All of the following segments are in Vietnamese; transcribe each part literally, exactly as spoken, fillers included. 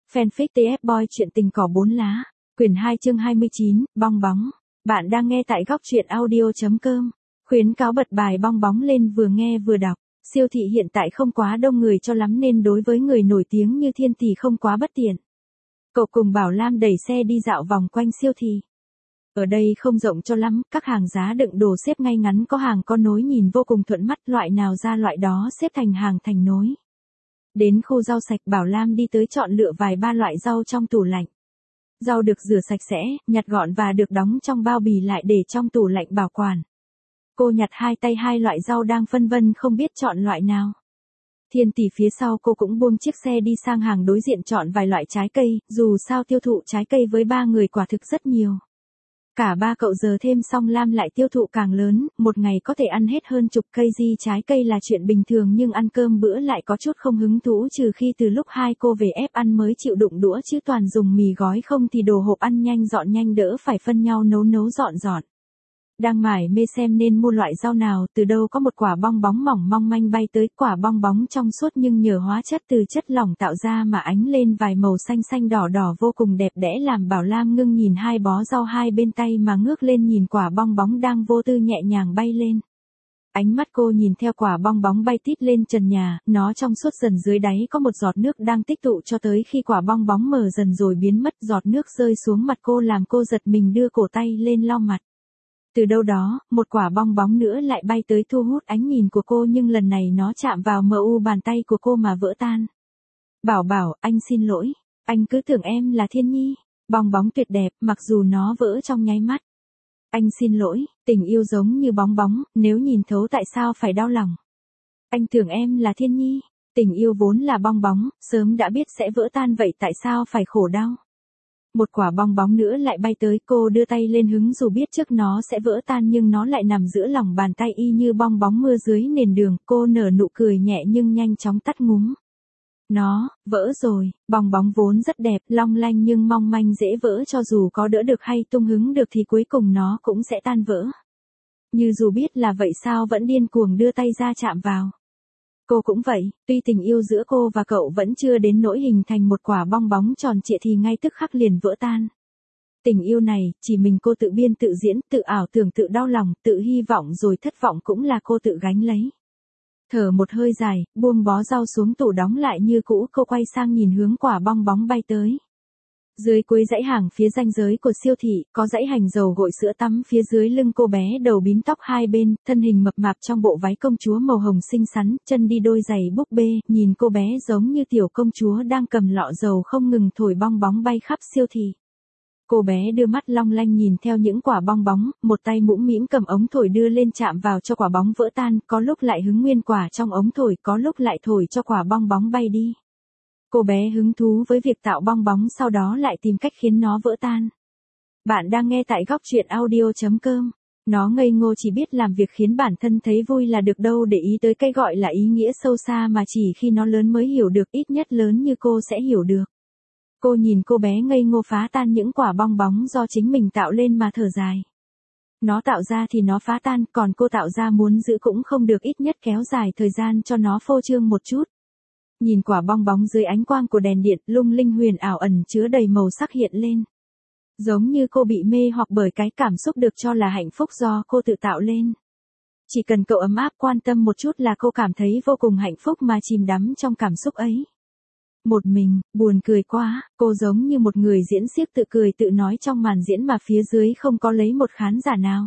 Fanfic tê ép Boy chuyện tình cỏ bốn lá, quyển hai chương hai mươi chín, bong bóng. Bạn đang nghe tại góc truyện audio.com. Khuyến cáo bật bài bong bóng lên vừa nghe vừa đọc. Siêu thị hiện tại không quá đông người cho lắm nên đối với người nổi tiếng như Thiên thì không quá bất tiện. Cậu cùng Bảo Lam đẩy xe đi dạo vòng quanh siêu thị. Ở đây không rộng cho lắm, các hàng giá đựng đồ xếp ngay ngắn, có hàng có nối nhìn vô cùng thuận mắt, loại nào ra loại đó xếp thành hàng thành nối. Đến khu rau sạch, Bảo Lam đi tới chọn lựa vài ba loại rau trong tủ lạnh. Rau được rửa sạch sẽ, nhặt gọn và được đóng trong bao bì lại để trong tủ lạnh bảo quản. Cô nhặt hai tay hai loại rau đang phân vân không biết chọn loại nào. Thiên Tỷ phía sau cô cũng buông chiếc xe đi sang hàng đối diện chọn vài loại trái cây, dù sao tiêu thụ trái cây với ba người quả thực rất nhiều. Cả ba cậu giờ thêm xong Lam lại tiêu thụ càng lớn, một ngày có thể ăn hết hơn chục cây di trái cây là chuyện bình thường, nhưng ăn cơm bữa lại có chút không hứng thú, trừ khi từ lúc hai cô về ép ăn mới chịu đụng đũa, chứ toàn dùng mì gói không thì đồ hộp ăn nhanh dọn nhanh đỡ phải phân nhau nấu nấu dọn dọn. Đang mải mê xem nên mua loại rau nào, từ đâu có một quả bong bóng mỏng mong manh bay tới, quả bong bóng trong suốt nhưng nhờ hóa chất từ chất lỏng tạo ra mà ánh lên vài màu xanh xanh đỏ đỏ vô cùng đẹp đẽ, làm Bảo Lam ngưng nhìn hai bó rau hai bên tay mà ngước lên nhìn quả bong bóng đang vô tư nhẹ nhàng bay lên. Ánh mắt cô nhìn theo quả bong bóng bay tít lên trần nhà, nó trong suốt dần, dưới đáy có một giọt nước đang tích tụ cho tới khi quả bong bóng mờ dần rồi biến mất, giọt nước rơi xuống mặt cô làm cô giật mình đưa cổ tay lên lau mặt. Từ đâu đó, một quả bong bóng nữa lại bay tới thu hút ánh nhìn của cô, nhưng lần này nó chạm vào mờ u bàn tay của cô mà vỡ tan. Bảo Bảo, anh xin lỗi, anh cứ tưởng em là Thiên Nhi. Bong bóng tuyệt đẹp, mặc dù nó vỡ trong nháy mắt. Anh xin lỗi, tình yêu giống như bong bóng, nếu nhìn thấu tại sao phải đau lòng. Anh tưởng em là Thiên Nhi, tình yêu vốn là bong bóng, sớm đã biết sẽ vỡ tan vậy tại sao phải khổ đau. Một quả bong bóng nữa lại bay tới, cô đưa tay lên hứng dù biết trước nó sẽ vỡ tan nhưng nó lại nằm giữa lòng bàn tay y như bong bóng mưa dưới nền đường, cô nở nụ cười nhẹ nhưng nhanh chóng tắt ngúm. Nó, vỡ rồi, bong bóng vốn rất đẹp, long lanh nhưng mong manh dễ vỡ, cho dù có đỡ được hay tung hứng được thì cuối cùng nó cũng sẽ tan vỡ. Như dù biết là vậy sao vẫn điên cuồng đưa tay ra chạm vào. Cô cũng vậy, tuy tình yêu giữa cô và cậu vẫn chưa đến nỗi hình thành một quả bong bóng tròn trịa thì ngay tức khắc liền vỡ tan. Tình yêu này, chỉ mình cô tự biên tự diễn, tự ảo tưởng, tự đau lòng, tự hy vọng rồi thất vọng cũng là cô tự gánh lấy. Thở một hơi dài, buông bó rau xuống tủ đóng lại như cũ, cô quay sang nhìn hướng quả bong bóng bay tới. Dưới cuối dãy hàng phía ranh giới của siêu thị, có dãy hành dầu gội sữa tắm, phía dưới lưng cô bé đầu bím tóc hai bên, thân hình mập mạp trong bộ váy công chúa màu hồng xinh xắn, chân đi đôi giày búp bê, nhìn cô bé giống như tiểu công chúa đang cầm lọ dầu không ngừng thổi bong bóng bay khắp siêu thị. Cô bé đưa mắt long lanh nhìn theo những quả bong bóng, một tay mũm mĩm cầm ống thổi đưa lên chạm vào cho quả bóng vỡ tan, có lúc lại hứng nguyên quả trong ống thổi, có lúc lại thổi cho quả bong bóng bay đi. Cô bé hứng thú với việc tạo bong bóng, sau đó lại tìm cách khiến nó vỡ tan. Bạn đang nghe tại góc truyện audio.com. Nó ngây ngô chỉ biết làm việc khiến bản thân thấy vui là được, đâu để ý tới cái gọi là ý nghĩa sâu xa mà chỉ khi nó lớn mới hiểu được, ít nhất lớn như cô sẽ hiểu được. Cô nhìn cô bé ngây ngô phá tan những quả bong bóng do chính mình tạo lên mà thở dài. Nó tạo ra thì nó phá tan, còn cô tạo ra muốn giữ cũng không được, ít nhất kéo dài thời gian cho nó phô trương một chút. Nhìn quả bong bóng dưới ánh quang của đèn điện, lung linh huyền ảo ẩn chứa đầy màu sắc hiện lên. Giống như cô bị mê hoặc bởi cái cảm xúc được cho là hạnh phúc do cô tự tạo lên. Chỉ cần cậu ấm áp quan tâm một chút là cô cảm thấy vô cùng hạnh phúc mà chìm đắm trong cảm xúc ấy. Một mình, buồn cười quá, cô giống như một người diễn xiếc tự cười tự nói trong màn diễn mà phía dưới không có lấy một khán giả nào.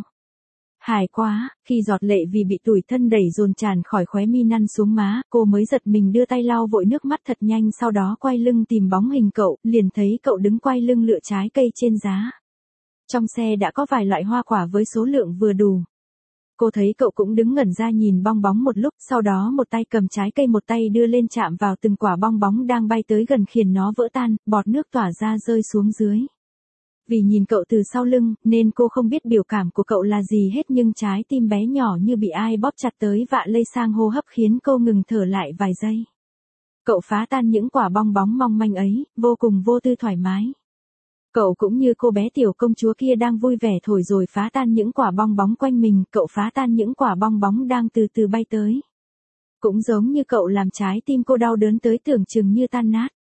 Hài quá, khi giọt lệ vì bị tủi thân đẩy dồn tràn khỏi khóe mi năn xuống má, cô mới giật mình đưa tay lau vội nước mắt thật nhanh, sau đó quay lưng tìm bóng hình cậu, liền thấy cậu đứng quay lưng lựa trái cây trên giá. Trong xe đã có vài loại hoa quả với số lượng vừa đủ. Cô thấy cậu cũng đứng ngẩn ra nhìn bong bóng một lúc, sau đó một tay cầm trái cây một tay đưa lên chạm vào từng quả bong bóng đang bay tới gần khiến nó vỡ tan, bọt nước tỏa ra rơi xuống dưới. Vì nhìn cậu từ sau lưng, nên cô không biết biểu cảm của cậu là gì hết, nhưng trái tim bé nhỏ như bị ai bóp chặt tới vạ lây sang hô hấp khiến cô ngừng thở lại vài giây. Cậu phá tan những quả bong bóng mong manh ấy, vô cùng vô tư thoải mái. Cậu cũng như cô bé tiểu công chúa kia đang vui vẻ thổi rồi phá tan những quả bong bóng quanh mình, cậu phá tan những quả bong bóng đang từ từ bay tới. Cũng giống như cậu làm trái tim cô đau đớn tới tưởng chừng như tan nát.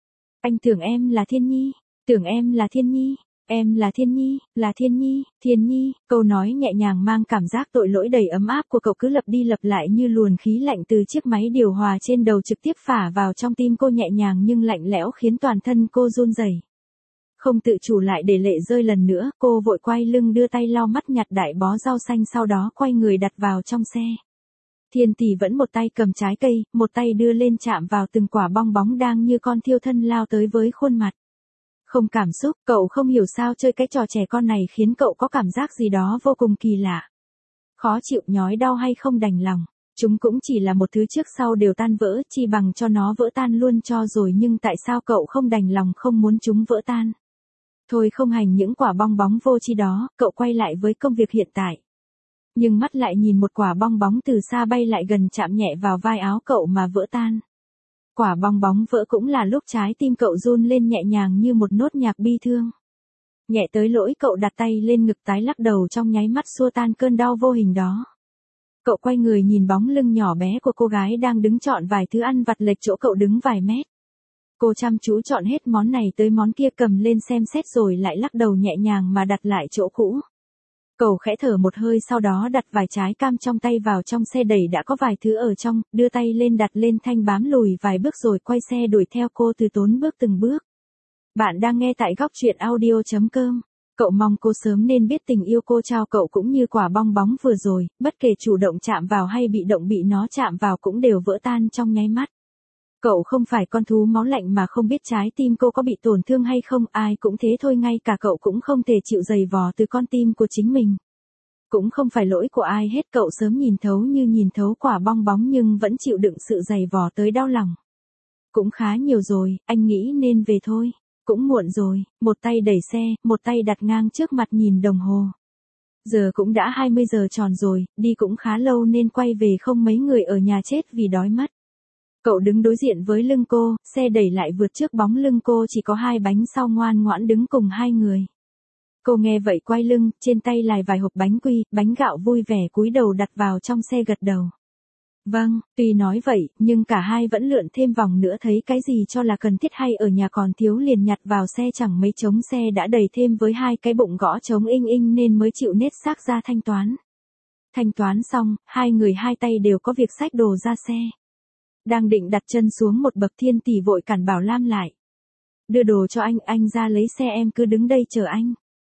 Anh tưởng em là Thiên Nhi, tưởng em là Thiên Nhi, em là Thiên Nhi, là Thiên Nhi, Thiên Nhi, câu nói nhẹ nhàng mang cảm giác tội lỗi đầy ấm áp của cậu cứ lặp đi lặp lại như luồng khí lạnh từ chiếc máy điều hòa trên đầu trực tiếp phả vào trong tim cô, nhẹ nhàng nhưng lạnh lẽo khiến toàn thân cô run rẩy. Không tự chủ lại để lệ rơi lần nữa, cô vội quay lưng đưa tay lau mắt nhặt đại bó rau xanh, sau đó quay người đặt vào trong xe. Thiên Tỷ vẫn một tay cầm trái cây, một tay đưa lên chạm vào từng quả bong bóng đang như con thiêu thân lao tới với khuôn mặt không cảm xúc. Cậu không hiểu sao chơi cái trò trẻ con này khiến cậu có cảm giác gì đó vô cùng kỳ lạ. Khó chịu, nhói đau hay không đành lòng. Chúng cũng chỉ là một thứ trước sau đều tan vỡ, chi bằng cho nó vỡ tan luôn cho rồi, nhưng tại sao cậu không đành lòng không muốn chúng vỡ tan? Thôi không hành những quả bong bóng vô tri đó, cậu quay lại với công việc hiện tại. Nhưng mắt lại nhìn một quả bong bóng từ xa bay lại gần, chạm nhẹ vào vai áo cậu mà vỡ tan. Quả bong bóng vỡ cũng là lúc trái tim cậu run lên nhẹ nhàng như một nốt nhạc bi thương. Nhẹ tới lỗi cậu đặt tay lên ngực, tái lắc đầu trong nháy mắt xua tan cơn đau vô hình đó. Cậu quay người nhìn bóng lưng nhỏ bé của cô gái đang đứng chọn vài thứ ăn vặt lệch chỗ cậu đứng vài mét. Cô chăm chú chọn hết món này tới món kia, cầm lên xem xét rồi lại lắc đầu nhẹ nhàng mà đặt lại chỗ cũ. Cậu khẽ thở một hơi, sau đó đặt vài trái cam trong tay vào trong xe đẩy đã có vài thứ ở trong, đưa tay lên đặt lên thanh bám, lùi vài bước rồi quay xe đuổi theo cô từ tốn bước từng bước. Bạn đang nghe tại góc truyện audio chấm com. Cậu mong cô sớm nên biết tình yêu cô trao cậu cũng như quả bong bóng vừa rồi, bất kể chủ động chạm vào hay bị động bị nó chạm vào cũng đều vỡ tan trong nháy mắt. Cậu không phải con thú máu lạnh mà không biết trái tim cô có bị tổn thương hay không, ai cũng thế thôi, ngay cả cậu cũng không thể chịu giày vò từ con tim của chính mình. Cũng không phải lỗi của ai hết, cậu sớm nhìn thấu như nhìn thấu quả bong bóng nhưng vẫn chịu đựng sự giày vò tới đau lòng. Cũng khá nhiều rồi, anh nghĩ nên về thôi. Cũng muộn rồi, một tay đẩy xe, một tay đặt ngang trước mặt nhìn đồng hồ. Giờ cũng đã hai mươi giờ tròn rồi, đi cũng khá lâu nên quay về không mấy người ở nhà chết vì đói mất. Cậu đứng đối diện với lưng cô, xe đẩy lại vượt trước bóng lưng cô, chỉ có hai bánh sau ngoan ngoãn đứng cùng hai người. Cô nghe vậy quay lưng, trên tay lài vài hộp bánh quy, bánh gạo, vui vẻ cúi đầu đặt vào trong xe gật đầu. Vâng, tuy nói vậy, nhưng cả hai vẫn lượn thêm vòng nữa, thấy cái gì cho là cần thiết hay ở nhà còn thiếu liền nhặt vào xe, chẳng mấy trống xe đã đầy thêm với hai cái bụng gõ trống inh inh nên mới chịu nết xác ra thanh toán. Thanh toán xong, hai người hai tay đều có việc xách đồ ra xe. Đang định đặt chân xuống một bậc, Thiên Tỷ vội cản Bảo Lam lại. Đưa đồ cho anh, anh ra lấy xe, em cứ đứng đây chờ anh.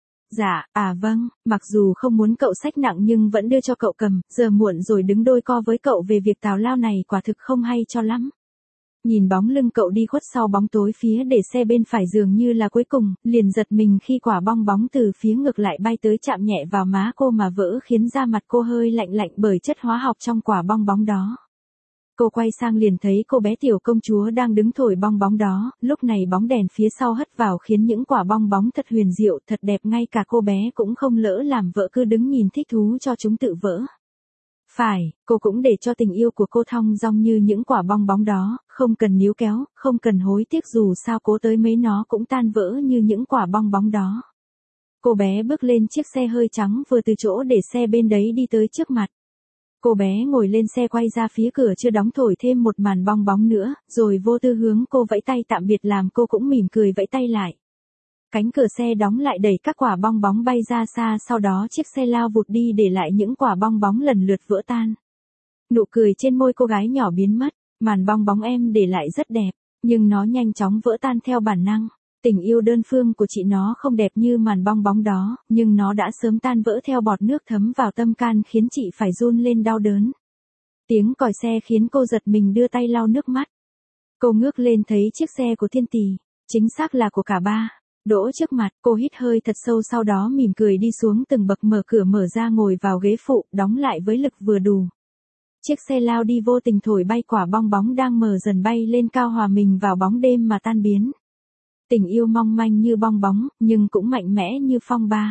Dạ, à vâng, mặc dù không muốn cậu xách nặng nhưng vẫn đưa cho cậu cầm, giờ muộn rồi đứng đôi co với cậu về việc tào lao này quả thực không hay cho lắm. Nhìn bóng lưng cậu đi khuất sau bóng tối phía để xe bên phải dường như là cuối cùng, liền giật mình khi quả bong bóng từ phía ngược lại bay tới chạm nhẹ vào má cô mà vỡ, khiến da mặt cô hơi lạnh lạnh bởi chất hóa học trong quả bong bóng đó. Cô quay sang liền thấy cô bé tiểu công chúa đang đứng thổi bong bóng đó, lúc này bóng đèn phía sau hất vào khiến những quả bong bóng thật huyền diệu, thật đẹp, ngay cả cô bé cũng không lỡ làm vỡ, cứ đứng nhìn thích thú cho chúng tự vỡ. Phải, cô cũng để cho tình yêu của cô thong dong như những quả bong bóng đó, không cần níu kéo, không cần hối tiếc, dù sao cố tới mấy nó cũng tan vỡ như những quả bong bóng đó. Cô bé bước lên chiếc xe hơi trắng vừa từ chỗ để xe bên đấy đi tới trước mặt. Cô bé ngồi lên xe quay ra phía cửa chưa đóng, thổi thêm một màn bong bóng nữa, rồi vô tư hướng cô vẫy tay tạm biệt, làm cô cũng mỉm cười vẫy tay lại. Cánh cửa xe đóng lại đẩy các quả bong bóng bay ra xa, sau đó chiếc xe lao vụt đi để lại những quả bong bóng lần lượt vỡ tan. Nụ cười trên môi cô gái nhỏ biến mất, màn bong bóng em để lại rất đẹp, nhưng nó nhanh chóng vỡ tan theo bản năng. Tình yêu đơn phương của chị nó không đẹp như màn bong bóng đó, nhưng nó đã sớm tan vỡ theo bọt nước thấm vào tâm can khiến chị phải run lên đau đớn. Tiếng còi xe khiến cô giật mình đưa tay lau nước mắt. Cô ngước lên thấy chiếc xe của Thiên Tỷ, chính xác là của cả ba, đỗ trước mặt. Cô hít hơi thật sâu, sau đó mỉm cười đi xuống từng bậc, mở cửa mở ra ngồi vào ghế phụ, đóng lại với lực vừa đủ. Chiếc xe lao đi vô tình thổi bay quả bong bóng đang mờ dần bay lên cao, hòa mình vào bóng đêm mà tan biến. Tình yêu mong manh như bong bóng, nhưng cũng mạnh mẽ như phong ba.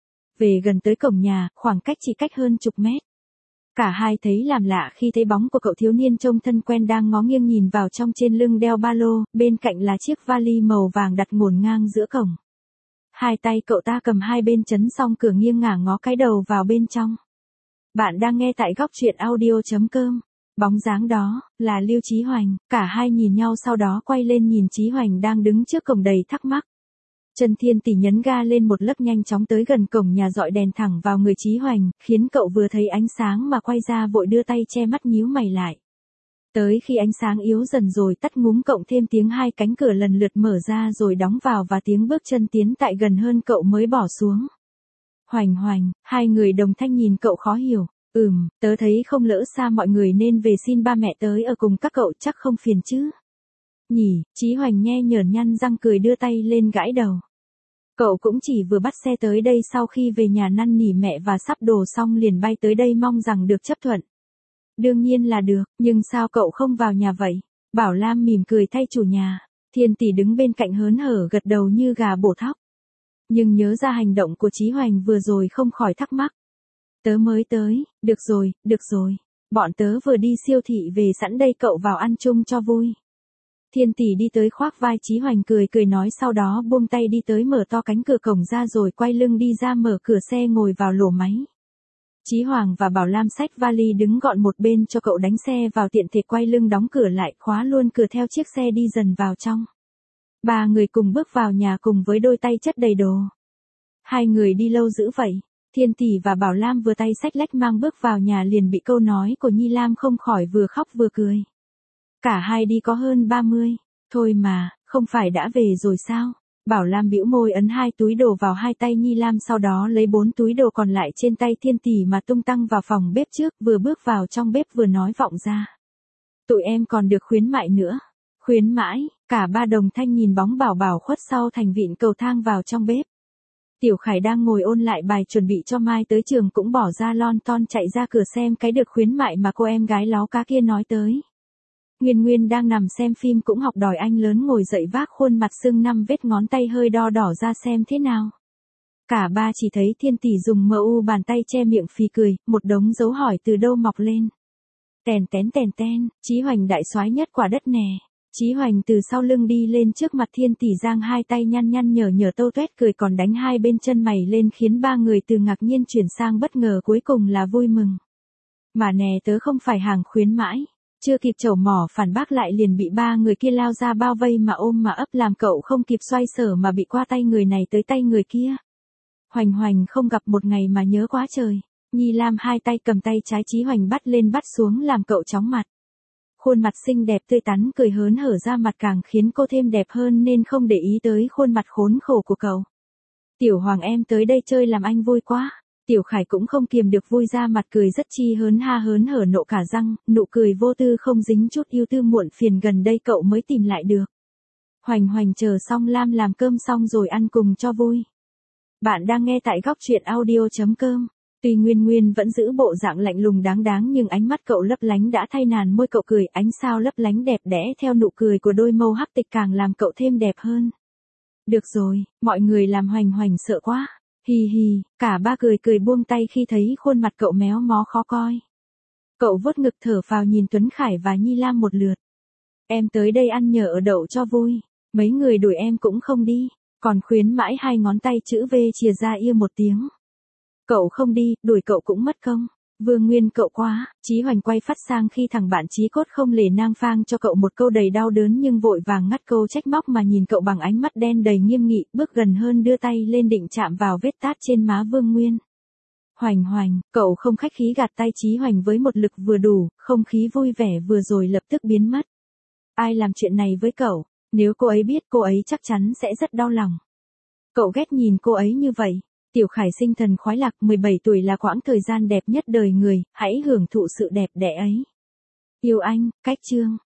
Về gần tới cổng nhà, khoảng cách chỉ cách hơn chục mét. Cả hai thấy làm lạ khi thấy bóng của cậu thiếu niên trông thân quen đang ngó nghiêng nhìn vào trong, trên lưng đeo ba lô, bên cạnh là chiếc vali màu vàng đặt ngổn ngang giữa cổng. Hai tay cậu ta cầm hai bên chấn song cửa, nghiêng ngả ngó cái đầu vào bên trong. Bạn đang nghe tại góc truyện audio chấm com. Bóng dáng đó, là Lưu Chí Hoành, cả hai nhìn nhau sau đó quay lên nhìn Chí Hoành đang đứng trước cổng đầy thắc mắc. Trần Thiên Tỷ nhấn ga lên một lớp nhanh chóng tới gần cổng nhà dọi đèn thẳng vào người Chí Hoành, khiến cậu vừa thấy ánh sáng mà quay ra vội đưa tay che mắt nhíu mày lại. Tới khi ánh sáng yếu dần rồi tắt ngúm cộng thêm tiếng hai cánh cửa lần lượt mở ra rồi đóng vào và tiếng bước chân tiến tại gần hơn cậu mới bỏ xuống. Hoành Hoành, hai người đồng thanh nhìn cậu khó hiểu. Ừm, tớ thấy không lỡ xa mọi người nên về xin ba mẹ tới ở cùng các cậu chắc không phiền chứ. Nhỉ, Chí Hoành nhe nhởn nhăn răng cười đưa tay lên gãi đầu. Cậu cũng chỉ vừa bắt xe tới đây sau khi về nhà năn nỉ mẹ và sắp đồ xong liền bay tới đây mong rằng được chấp thuận. Đương nhiên là được, nhưng sao cậu không vào nhà vậy? Bảo Lam mỉm cười thay chủ nhà. Thiên Tỷ đứng bên cạnh hớn hở gật đầu như gà bổ thóc. Nhưng nhớ ra hành động của Chí Hoành vừa rồi không khỏi thắc mắc. Tớ mới tới, được rồi, được rồi. Bọn tớ vừa đi siêu thị về sẵn đây cậu vào ăn chung cho vui. Thiên Tỷ đi tới khoác vai Chí Hoành cười cười nói sau đó buông tay đi tới mở to cánh cửa cổng ra rồi quay lưng đi ra mở cửa xe ngồi vào lổ máy. Chí Hoàng và Bảo Lam xách vali đứng gọn một bên cho cậu đánh xe vào tiện thể quay lưng đóng cửa lại khóa luôn cửa theo chiếc xe đi dần vào trong. Ba người cùng bước vào nhà cùng với đôi tay chất đầy đồ. Hai người đi lâu dữ vậy. Thiên Tỷ và Bảo Lam vừa tay xách lách mang bước vào nhà liền bị câu nói của Nhi Lam không khỏi vừa khóc vừa cười. Cả hai đi có hơn ba mươi. Thôi mà, không phải đã về rồi sao? Bảo Lam bĩu môi ấn hai túi đồ vào hai tay Nhi Lam sau đó lấy bốn túi đồ còn lại trên tay Thiên Tỷ mà tung tăng vào phòng bếp trước vừa bước vào trong bếp vừa nói vọng ra. Tụi em còn được khuyến mại nữa. Khuyến mãi, cả ba đồng thanh nhìn bóng Bảo Bảo khuất sau thành vịn cầu thang vào trong bếp. Tiểu Khải đang ngồi ôn lại bài chuẩn bị cho mai tới trường cũng bỏ ra lon ton chạy ra cửa xem cái được khuyến mại mà cô em gái láo cá kia nói tới. Nguyên Nguyên đang nằm xem phim cũng học đòi anh lớn ngồi dậy vác khuôn mặt sưng năm vết ngón tay hơi đo đỏ ra xem thế nào. Cả ba chỉ thấy Thiên Tỷ dùng mờ u bàn tay che miệng phì cười, một đống dấu hỏi từ đâu mọc lên. Tèn tén tèn ten, Chí Hoành đại soái nhất quả đất nè. Chí Hoành từ sau lưng đi lên trước mặt Thiên Tỷ giang hai tay nhăn nhăn nhở nhở tâu tuét cười còn đánh hai bên chân mày lên khiến ba người từ ngạc nhiên chuyển sang bất ngờ cuối cùng là vui mừng. Mà nè tớ không phải hàng khuyến mãi. Chưa kịp chẩu mỏ phản bác lại liền bị ba người kia lao ra bao vây mà ôm mà ấp làm cậu không kịp xoay sở mà bị qua tay người này tới tay người kia. Hoành Hoành không gặp một ngày mà nhớ quá trời. Nhi Lam hai tay cầm tay trái Chí Hoành bắt lên bắt xuống làm cậu chóng mặt. Khuôn mặt xinh đẹp tươi tắn cười hớn hở ra mặt càng khiến cô thêm đẹp hơn nên không để ý tới khuôn mặt khốn khổ của cậu. Tiểu Hoàng em tới đây chơi làm anh vui quá. Tiểu Khải cũng không kiềm được vui ra mặt cười rất chi hớn ha hớn hở nộ cả răng, nụ cười vô tư không dính chút yêu tư muộn phiền gần đây cậu mới tìm lại được. Hoành Hoành chờ xong Lam làm cơm xong rồi ăn cùng cho vui. Bạn đang nghe tại góc truyện audio.com. Tuy Nguyên Nguyên vẫn giữ bộ dạng lạnh lùng đáng đáng nhưng ánh mắt cậu lấp lánh đã thay nàn môi cậu cười ánh sao lấp lánh đẹp đẽ theo nụ cười của đôi mâu hắc tịch càng làm cậu thêm đẹp hơn. Được rồi, mọi người làm Hoành Hoành sợ quá. Hi hi, cả ba cười cười buông tay khi thấy khuôn mặt cậu méo mó khó coi. Cậu vuốt ngực thở phào nhìn Tuấn Khải và Nhi Lam một lượt. Em tới đây ăn nhờ ở đậu cho vui. Mấy người đuổi em cũng không đi. Còn khuyến mãi hai ngón tay chữ V chìa ra ia một tiếng. Cậu không đi, đuổi cậu cũng mất công. Vương Nguyên cậu quá. Chí Hoành quay phát sang khi thằng bạn Chí Cốt không lề nang phang cho cậu một câu đầy đau đớn nhưng vội vàng ngắt câu trách móc mà nhìn cậu bằng ánh mắt đen đầy nghiêm nghị, bước gần hơn đưa tay lên định chạm vào vết tát trên má Vương Nguyên. Hoành Hoành, cậu không khách khí gạt tay Chí Hoành với một lực vừa đủ, không khí vui vẻ vừa rồi lập tức biến mất. Ai làm chuyện này với cậu? Nếu cô ấy biết cô ấy chắc chắn sẽ rất đau lòng. Cậu ghét nhìn cô ấy như vậy. Tiểu Khải sinh thần khoái lạc mười bảy tuổi là quãng thời gian đẹp nhất đời người, hãy hưởng thụ sự đẹp đẽ ấy. Yêu anh, cách chương.